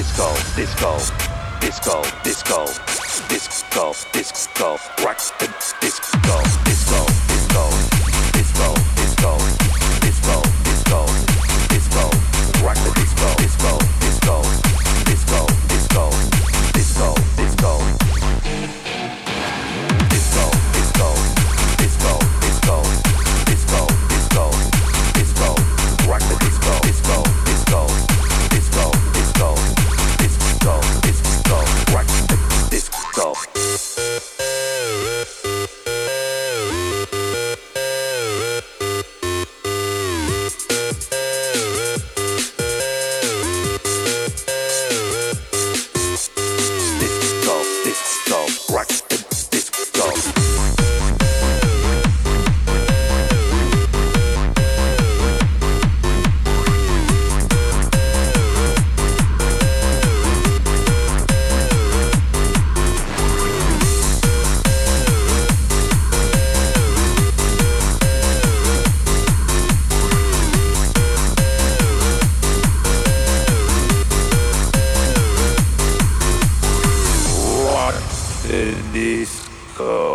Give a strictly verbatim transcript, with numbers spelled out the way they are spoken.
disco, disco, disco, disco, disco, disco, rock the disco, disco, disco, disco, disco, disco, disco, disco, rock the disco, disco, disco, disco, disco, disco, disco, disco, disco, disco, disco, disco, disco, disco, rock the disco, disco, disco, disco, disco, disco, disco, rock the disco. Disco.